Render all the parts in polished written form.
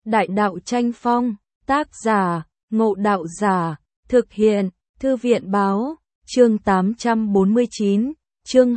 Đại đạo tranh phong, tác giả, Ngộ Đạo Giả, thực hiện, Thư viện Báo, chương 849, chương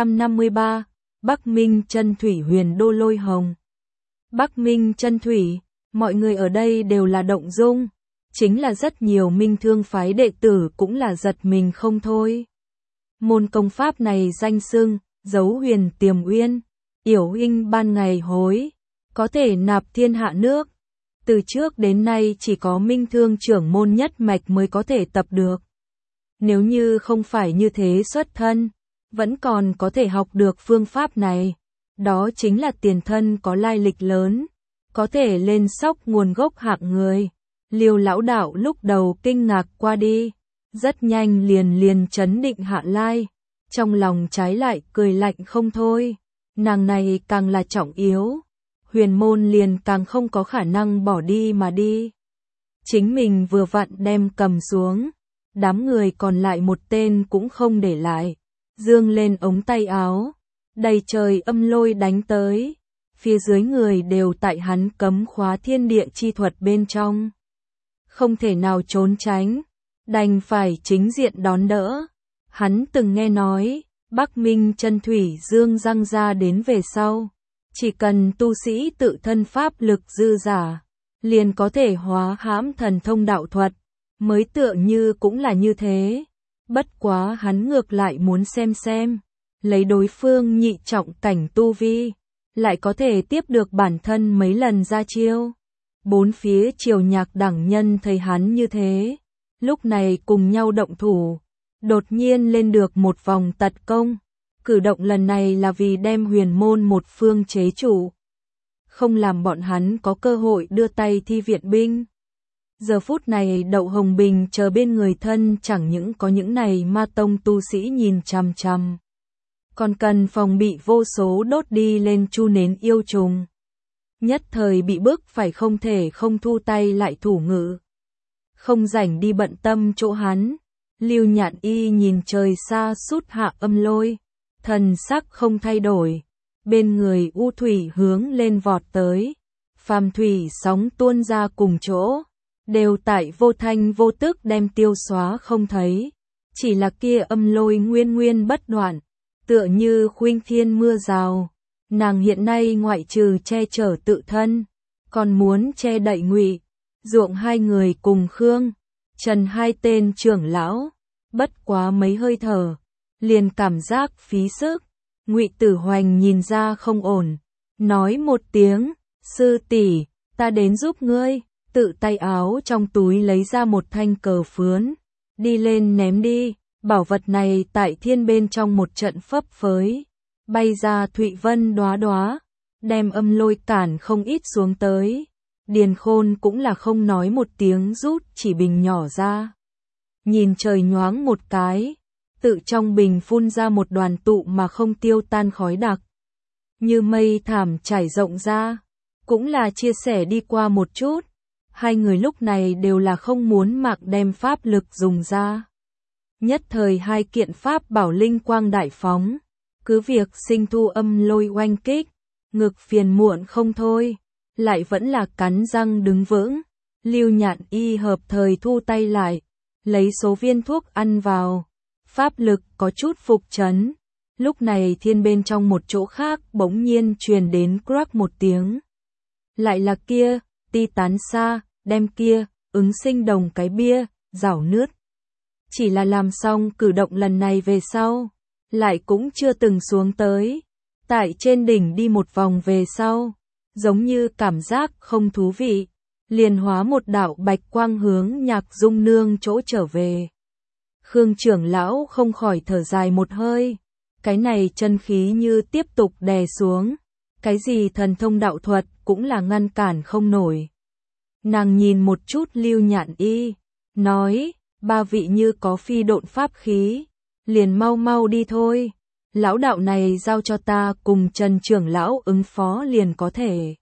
253, Bắc Minh Chân Thủy Huyền Đô Lôi Hồng. Bắc Minh Chân Thủy, mọi người ở đây đều là động dung, chính là rất nhiều Minh Thương phái đệ tử cũng là giật mình không thôi. Môn công pháp này danh xưng, Dấu Huyền Tiềm Uyên, yểu huynh ban ngày hối, có thể nạp thiên hạ nước. Từ trước đến nay chỉ có Minh Thương trưởng môn nhất mạch mới có thể tập được. Nếu như không phải như thế xuất thân, vẫn còn có thể học được phương pháp này. Đó chính là tiền thân có lai lịch lớn, có thể lên sóc nguồn gốc hạng người. Liêu lão đạo lúc đầu kinh ngạc qua đi, rất nhanh liền chấn định hạ lai, trong lòng trái lại cười lạnh không thôi. Nàng này càng là trọng yếu, huyền môn liền càng không có khả năng bỏ đi mà đi. Chính mình vừa vặn đem cầm xuống, đám người còn lại một tên cũng không để lại, dương lên ống tay áo, đầy trời âm lôi đánh tới, phía dưới người đều tại hắn cấm khóa thiên địa chi thuật bên trong. Không thể nào trốn tránh, đành phải chính diện đón đỡ. Hắn từng nghe nói, Bắc Minh Chân Thủy Dương răng ra đến về sau, chỉ cần tu sĩ tự thân pháp lực dư giả, liền có thể hóa hãm thần thông đạo thuật, mới tựa như cũng là như thế. Bất quá hắn ngược lại muốn xem, lấy đối phương nhị trọng cảnh tu vi, lại có thể tiếp được bản thân mấy lần ra chiêu. Bốn phía triều nhạc đẳng nhân thấy hắn như thế, lúc này cùng nhau động thủ, đột nhiên lên được một vòng tật công. Cử động lần này là vì đem huyền môn một phương chế chủ, không làm bọn hắn có cơ hội đưa tay thi viện binh. Giờ phút này Đậu Hồng Bình chờ bên người thân chẳng những có những này ma tông tu sĩ nhìn chằm chằm, còn cần phòng bị vô số đốt đi lên chu nến yêu trùng. Nhất thời bị bức phải không thể không thu tay lại thủ ngữ. Không rảnh đi bận tâm chỗ hắn, Lưu Nhạn Y nhìn trời xa sút hạ âm lôi, thần sắc không thay đổi, bên người u thủy hướng lên vọt tới, phàm thủy sóng tuôn ra cùng chỗ, đều tại vô thanh vô tức đem tiêu xóa không thấy, chỉ là kia âm lôi nguyên bất đoạn, tựa như khuynh thiên mưa rào. Nàng hiện nay ngoại trừ che chở tự thân, còn muốn che đậy Ngụy, Ruộng hai người cùng Khương, Trần hai tên trưởng lão, bất quá mấy hơi thở, liền cảm giác phí sức. Ngụy Tử Hoành nhìn ra không ổn, nói một tiếng, sư tỷ, ta đến giúp ngươi, tự tay áo trong túi lấy ra một thanh cờ phướn, đi lên ném đi, bảo vật này tại thiên bên trong một trận phấp phới, bay ra thụy vân đóa đóa, đem âm lôi cản không ít xuống tới. Điền Khôn cũng là không nói một tiếng rút chỉ bình nhỏ ra, nhìn trời nhoáng một cái, tự trong bình phun ra một đoàn tụ mà không tiêu tan khói đặc, như mây thảm trải rộng ra, cũng là chia sẻ đi qua một chút. Hai người lúc này đều là không muốn mặc đem pháp lực dùng ra. Nhất thời hai kiện pháp bảo linh quang đại phóng, cứ việc sinh thu âm lôi oanh kích, ngực phiền muộn không thôi, lại vẫn là cắn răng đứng vững. Lưu Nhạn Y hợp thời thu tay lại, lấy số viên thuốc ăn vào, pháp lực có chút phục chấn. Lúc này thiên bên trong một chỗ khác bỗng nhiên truyền đến crack một tiếng. Lại là kia, ti tán xa, đem kia, ứng sinh đồng cái bia, rảo nứt. Chỉ là làm xong cử động lần này về sau, lại cũng chưa từng xuống tới. Tại trên đỉnh đi một vòng về sau, giống như cảm giác không thú vị, liền hóa một đạo bạch quang hướng Nhạc Dung Nương chỗ trở về. Khương trưởng lão không khỏi thở dài một hơi, cái này chân khí như tiếp tục đè xuống, cái gì thần thông đạo thuật cũng là ngăn cản không nổi. Nàng nhìn một chút Lưu Nhạn Y, nói, ba vị như có phi độn pháp khí, liền mau đi thôi, lão đạo này giao cho ta cùng Trần trưởng lão ứng phó liền có thể.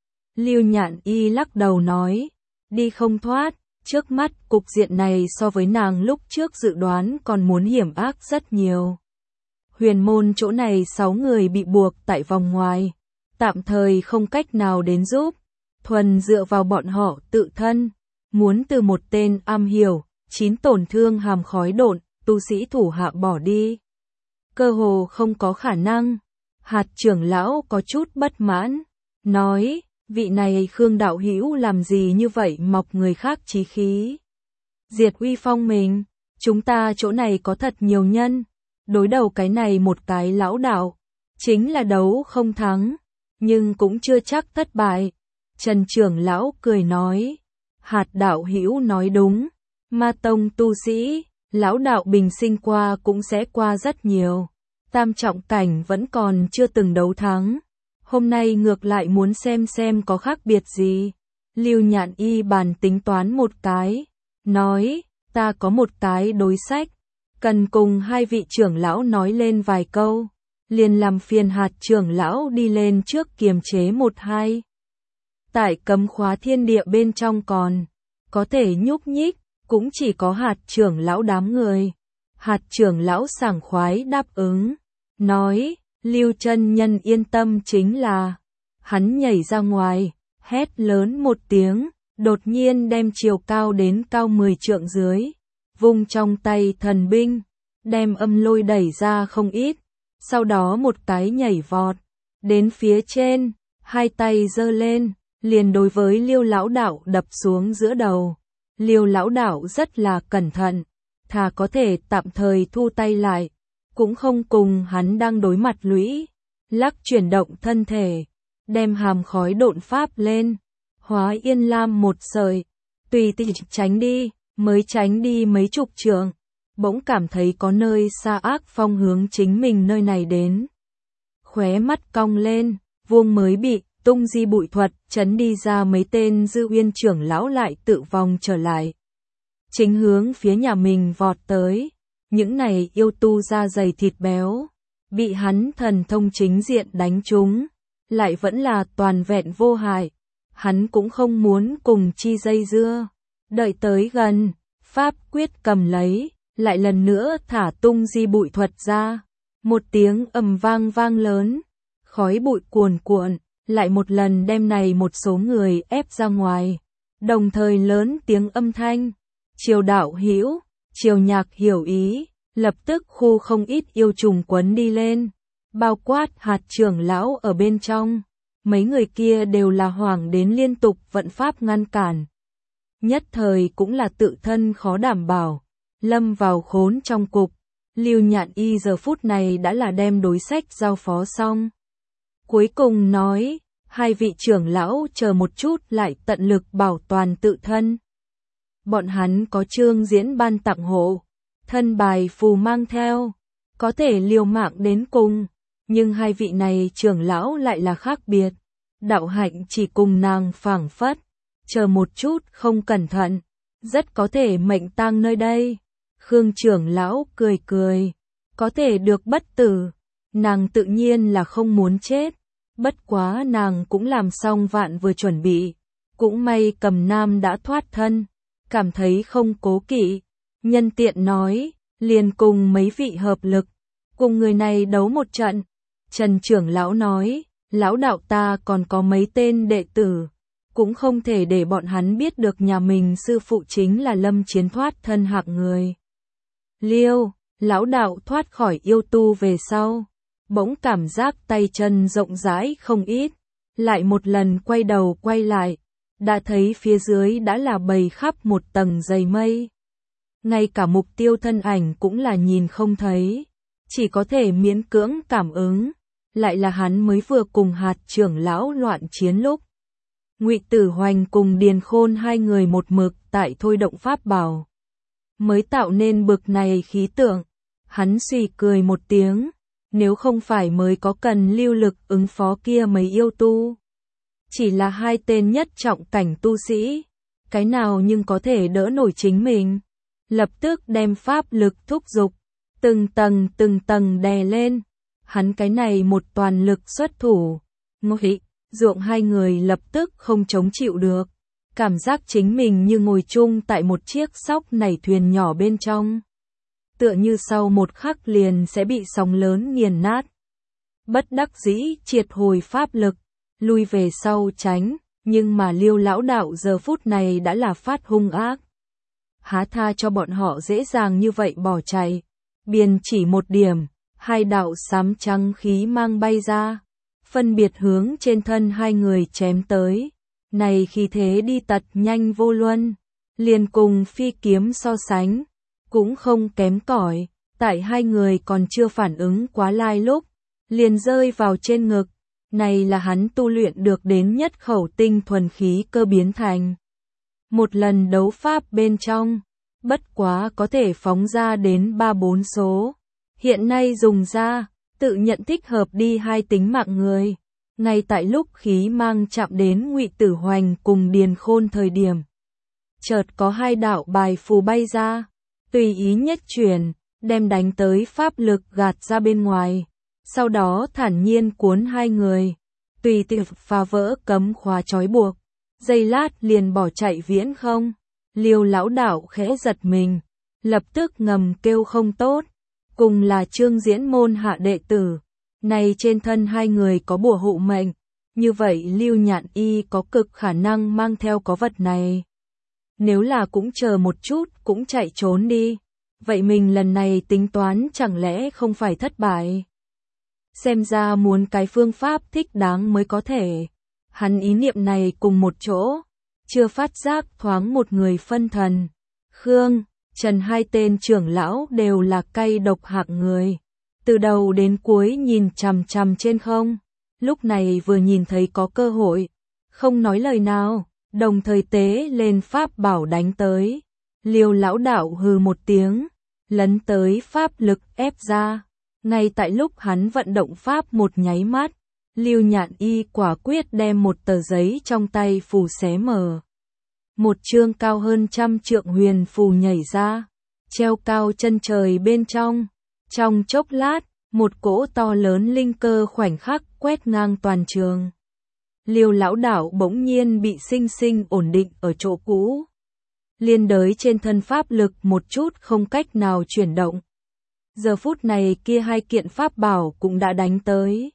Lưu Nhạn Y lắc đầu nói, đi không thoát, trước mắt cục diện này so với nàng lúc trước dự đoán còn muốn hiểm ác rất nhiều. Huyền môn chỗ này 6 người bị buộc tại vòng ngoài, tạm thời không cách nào đến giúp, thuần dựa vào bọn họ tự thân, muốn từ một tên am hiểu, 9 tổn thương hàm khói độn, tu sĩ thủ hạ bỏ đi. Cơ hồ không có khả năng. Hạt trưởng lão có chút bất mãn, nói, vị này Khương đạo hữu làm gì như vậy mọc người khác chí khí. Diệt uy phong mình, chúng ta chỗ này có thật nhiều nhân, đối đầu cái này một cái lão đạo, chính là đấu không thắng, nhưng cũng chưa chắc thất bại. Trần trưởng lão cười nói, hạt đạo hữu nói đúng, ma tông tu sĩ, lão đạo bình sinh qua cũng sẽ qua rất nhiều. Tam trọng cảnh vẫn còn chưa từng đấu thắng. Hôm nay ngược lại muốn xem có khác biệt gì. Lưu Nhạn Y bàn tính toán một cái, nói, ta có một cái đối sách, cần cùng hai vị trưởng lão nói lên vài câu, liền làm phiền hạt trưởng lão đi lên trước kiềm chế một hai. Tại cấm khóa thiên địa bên trong còn, có thể nhúc nhích, cũng chỉ có hạt trưởng lão đám người. Hạt trưởng lão sảng khoái đáp ứng, nói, Lưu chân nhân yên tâm chính là. Hắn nhảy ra ngoài, hét lớn một tiếng, đột nhiên đem chiều cao đến cao 10 trượng dưới, vung trong tay thần binh, đem âm lôi đẩy ra không ít, sau đó một cái nhảy vọt, đến phía trên, hai tay giơ lên, liền đối với Liêu lão đạo đập xuống giữa đầu. Liêu lão đạo rất là cẩn thận, thà có thể tạm thời thu tay lại, cũng không cùng hắn đang đối mặt lũy, lắc chuyển động thân thể, đem hàm khói độn pháp lên, hóa yên lam một sợi, tùy tiện tránh đi, mới tránh đi mấy chục trượng, bỗng cảm thấy có nơi xa ác phong hướng chính mình nơi này đến. Khóe mắt cong lên, vuông mới bị tung di bụi thuật chấn đi ra mấy tên Dư Uyên trưởng lão lại tự vòng trở lại. Chính hướng phía nhà mình vọt tới, những này yêu tu da dày thịt béo, bị hắn thần thông chính diện đánh trúng, lại vẫn là toàn vẹn vô hại. Hắn cũng không muốn cùng chi dây dưa, đợi tới gần, pháp quyết cầm lấy, lại lần nữa thả tung di bụi thuật ra. Một tiếng ầm vang vang lớn, khói bụi cuồn cuộn, lại một lần đem này một số người ép ra ngoài, đồng thời lớn tiếng âm thanh, Triều đạo hữu, Triều nhạc hiểu ý, lập tức khu không ít yêu trùng quấn đi lên, bao quát hạt trưởng lão ở bên trong, mấy người kia đều là hoảng đến liên tục vận pháp ngăn cản. Nhất thời cũng là tự thân khó đảm bảo, lâm vào khốn trong cục. Lưu Nhạn Y giờ phút này đã là đem đối sách giao phó xong. Cuối cùng nói, hai vị trưởng lão chờ một chút lại tận lực bảo toàn tự thân. Bọn hắn có Trương Diễn ban tặng hộ, thân bài phù mang theo, có thể liều mạng đến cùng, nhưng hai vị này trưởng lão lại là khác biệt. Đạo hạnh chỉ cùng nàng phảng phất, chờ một chút không cẩn thận, rất có thể mệnh tang nơi đây. Khương trưởng lão cười cười, có thể được bất tử, nàng tự nhiên là không muốn chết, bất quá nàng cũng làm xong vạn vừa chuẩn bị, cũng may Cầm Nam đã thoát thân, cảm thấy không cố kỵ, nhân tiện nói, liền cùng mấy vị hợp lực, cùng người này đấu một trận. Trần trưởng lão nói, lão đạo ta còn có mấy tên đệ tử, cũng không thể để bọn hắn biết được nhà mình sư phụ chính là Lâm Chiến thoát thân hạng người. Liêu, lão đạo thoát khỏi yêu tu về sau, bỗng cảm giác tay chân rộng rãi không ít, lại một lần quay đầu quay lại, đã thấy phía dưới đã là bầy khắp một tầng dày mây. Ngay cả mục tiêu thân ảnh cũng là nhìn không thấy, chỉ có thể miễn cưỡng cảm ứng, lại là hắn mới vừa cùng hạt trưởng lão loạn chiến lúc. Ngụy Tử Hoành cùng Điền Khôn hai người một mực tại thôi động pháp bảo, mới tạo nên bực này khí tượng. Hắn suy cười một tiếng, nếu không phải mới có cần lưu lực ứng phó kia mấy yêu tu, chỉ là hai tên nhất trọng cảnh tu sĩ, cái nào nhưng có thể đỡ nổi chính mình. Lập tức đem pháp lực thúc giục, từng tầng đè lên. Hắn cái này một toàn lực xuất thủ, Ngụy Ruộng hai người lập tức không chống chịu được, cảm giác chính mình như ngồi chung tại một chiếc sóc nảy thuyền nhỏ bên trong, tựa như sau một khắc liền sẽ bị sóng lớn nghiền nát. Bất đắc dĩ triệt hồi pháp lực, lui về sau tránh, Nhưng mà Liêu lão đạo giờ phút này đã là phát hung ác. Há tha cho bọn họ dễ dàng như vậy bỏ chạy. Biên chỉ một điểm, hai đạo xám trắng khí mang bay ra, phân biệt hướng trên thân hai người chém tới. Này khí thế đi tật nhanh vô luân, liền cùng phi kiếm so sánh, cũng không kém cỏi. Tại hai người còn chưa phản ứng quá lai lúc, liền rơi vào trên ngực. Này là hắn tu luyện được đến nhất khẩu tinh thuần khí cơ biến thành. Một lần đấu pháp bên trong, bất quá có thể phóng ra đến 3-4 số. Hiện nay dùng ra, tự nhận thích hợp đi hai tính mạng người. Ngay tại lúc khí mang chạm đến Ngụy Tử Hoành cùng Điền Khôn thời điểm. Chợt có hai đạo bài phù bay ra, tùy ý nhất chuyển, đem đánh tới pháp lực gạt ra bên ngoài. Sau đó thản nhiên cuốn hai người, tùy tiện phá vỡ cấm khóa trói buộc. Giây lát liền bỏ chạy viễn không. Liêu lão đạo khẽ giật mình, lập tức ngầm kêu không tốt. Cùng là Trương Diễn môn hạ đệ tử, này trên thân hai người có bùa hộ mệnh, như vậy Lưu Nhạn Y có cực khả năng mang theo có vật này. Nếu là cũng chờ một chút cũng chạy trốn đi, vậy mình lần này tính toán chẳng lẽ không phải thất bại? Xem ra muốn cái phương pháp thích đáng mới có thể. Hắn ý niệm này cùng một chỗ, chưa phát giác thoáng một người phân thần. Khương, Trần hai tên trưởng lão đều là cay độc hạng người. Từ đầu đến cuối nhìn chằm chằm trên không. Lúc này vừa nhìn thấy có cơ hội, không nói lời nào, đồng thời tế lên pháp bảo đánh tới. Liêu lão đạo hừ một tiếng, lấn tới pháp lực ép ra. Ngay tại lúc hắn vận động pháp một nháy mắt, Lưu Nhạn Y quả quyết đem một tờ giấy trong tay phù xé mở. Một chương cao hơn 100 trượng huyền phù nhảy ra, treo cao chân trời bên trong. Trong chốc lát, một cỗ to lớn linh cơ khoảnh khắc quét ngang toàn trường. Liêu lão đạo bỗng nhiên bị sinh sinh ổn định ở chỗ cũ. Liên đới trên thân pháp lực một chút không cách nào chuyển động. Giờ phút này kia hai kiện pháp bảo cũng đã đánh tới.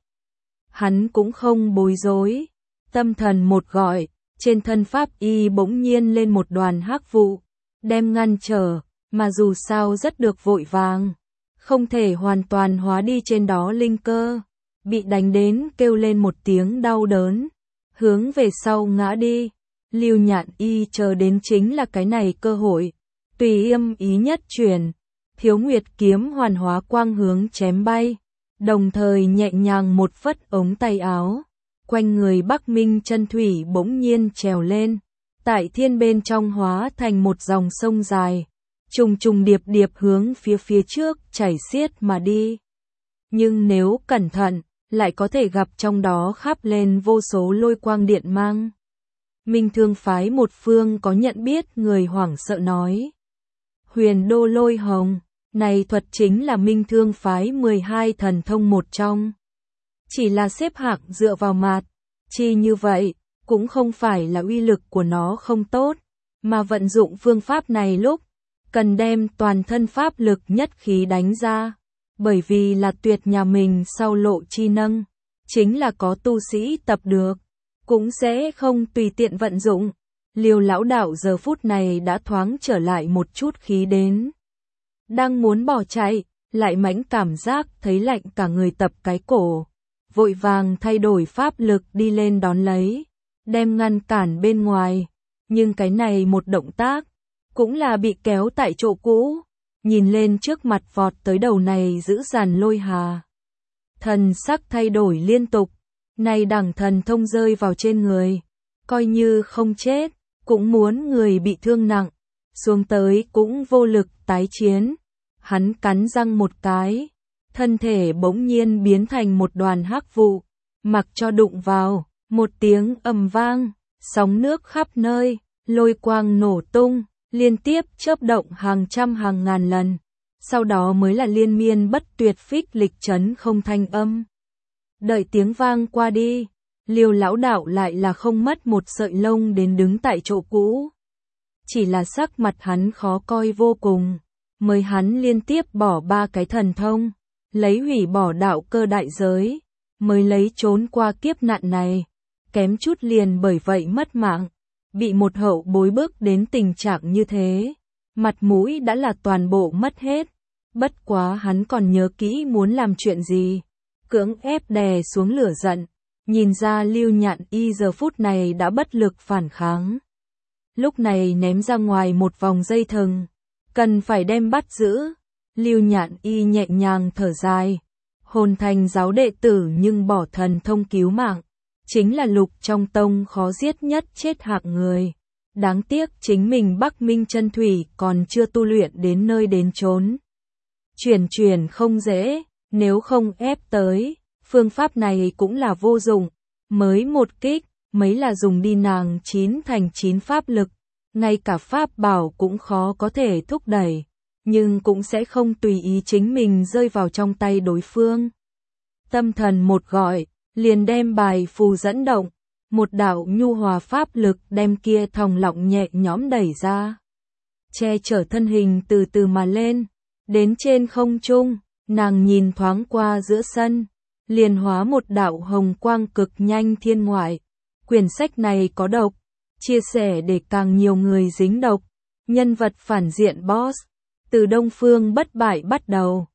Hắn cũng không bối rối, tâm thần một gọi, trên thân pháp y bỗng nhiên lên một đoàn hắc vụ, đem ngăn trở, mà dù sao rất được vội vàng, không thể hoàn toàn hóa đi trên đó linh cơ, bị đánh đến kêu lên một tiếng đau đớn, hướng về sau ngã đi. Lưu Nhạn Y chờ đến chính là cái này cơ hội, tùy yêm ý nhất chuyển, Thiếu Nguyệt kiếm hoàn hóa quang hướng chém bay, đồng thời nhẹ nhàng một phất ống tay áo, quanh người Bắc Minh chân thủy bỗng nhiên trèo lên, tại thiên bên trong hóa thành một dòng sông dài, trùng trùng điệp điệp hướng phía trước chảy xiết mà đi. Nhưng nếu cẩn thận, lại có thể gặp trong đó khắp lên vô số lôi quang điện mang. Minh Thương phái một phương có nhận biết người hoảng sợ nói. Huyền đô lôi hồng, này thuật chính là Minh Thương phái 12 thần thông một trong. Chỉ là xếp hạng dựa vào mặt, chi như vậy, cũng không phải là uy lực của nó không tốt, mà vận dụng phương pháp này lúc, cần đem toàn thân pháp lực nhất khí đánh ra, bởi vì là tuyệt nhà mình sau lộ chi nâng, chính là có tu sĩ tập được, cũng sẽ không tùy tiện vận dụng. Liêu lão đạo giờ phút này đã thoáng trở lại một chút khí đến. Đang muốn bỏ chạy, lại mãnh cảm giác thấy lạnh cả người tập cái cổ. Vội vàng thay đổi pháp lực đi lên đón lấy, đem ngăn cản bên ngoài. Nhưng cái này một động tác, cũng là bị kéo tại chỗ cũ. Nhìn lên trước mặt vọt tới đầu này giữ dàn lôi hà. Thần sắc thay đổi liên tục, này đẳng thần thông rơi vào trên người. Coi như không chết, cũng muốn người bị thương nặng, xuống tới cũng vô lực tái chiến. Hắn cắn răng một cái, thân thể bỗng nhiên biến thành một đoàn hắc vụ, mặc cho đụng vào, một tiếng ầm vang, sóng nước khắp nơi, lôi quang nổ tung, liên tiếp chớp động hàng trăm hàng ngàn lần, sau đó mới là liên miên bất tuyệt phích lịch chấn không thanh âm. Đợi tiếng vang qua đi, Liêu lão đạo lại là không mất một sợi lông đến đứng tại chỗ cũ. Chỉ là sắc mặt hắn khó coi vô cùng, mới hắn liên tiếp bỏ 3 cái thần thông, lấy hủy bỏ đạo cơ đại giới, mới lấy trốn qua kiếp nạn này. kém chút liền bởi vậy mất mạng. Bị một hậu bối bước đến tình trạng như thế, mặt mũi đã là toàn bộ mất hết. Bất quá hắn còn nhớ kỹ muốn làm chuyện gì, cưỡng ép đè xuống lửa giận, nhìn ra Lưu Nhạn Y giờ phút này đã bất lực phản kháng. Lúc này ném ra ngoài một vòng dây thừng, cần phải đem bắt giữ. Lưu Nhạn Y nhẹ nhàng thở dài, hồn thành giáo đệ tử nhưng bỏ thần thông cứu mạng, chính là lục trong tông khó giết nhất chết hạng người. Đáng tiếc chính mình Bắc Minh Chân Thủy còn chưa tu luyện đến nơi đến chốn. Chuyển không dễ, nếu không ép tới, phương pháp này cũng là vô dụng. Mới một kích, mấy là dùng đi nàng 9 thành 9 pháp lực, ngay cả pháp bảo cũng khó có thể thúc đẩy, nhưng cũng sẽ không tùy ý chính mình rơi vào trong tay đối phương. Tâm thần một gọi, liền đem bài phù dẫn động, một đạo nhu hòa pháp lực đem kia thòng lọng nhẹ nhõm đẩy ra. Che chở thân hình từ từ mà lên, đến trên không trung, nàng nhìn thoáng qua giữa sân, liền hóa một đạo hồng quang cực nhanh thiên ngoại. Quyển sách này có độc, chia sẻ để càng nhiều người dính độc. Nhân vật phản diện boss, từ Đông Phương bất bại bắt đầu.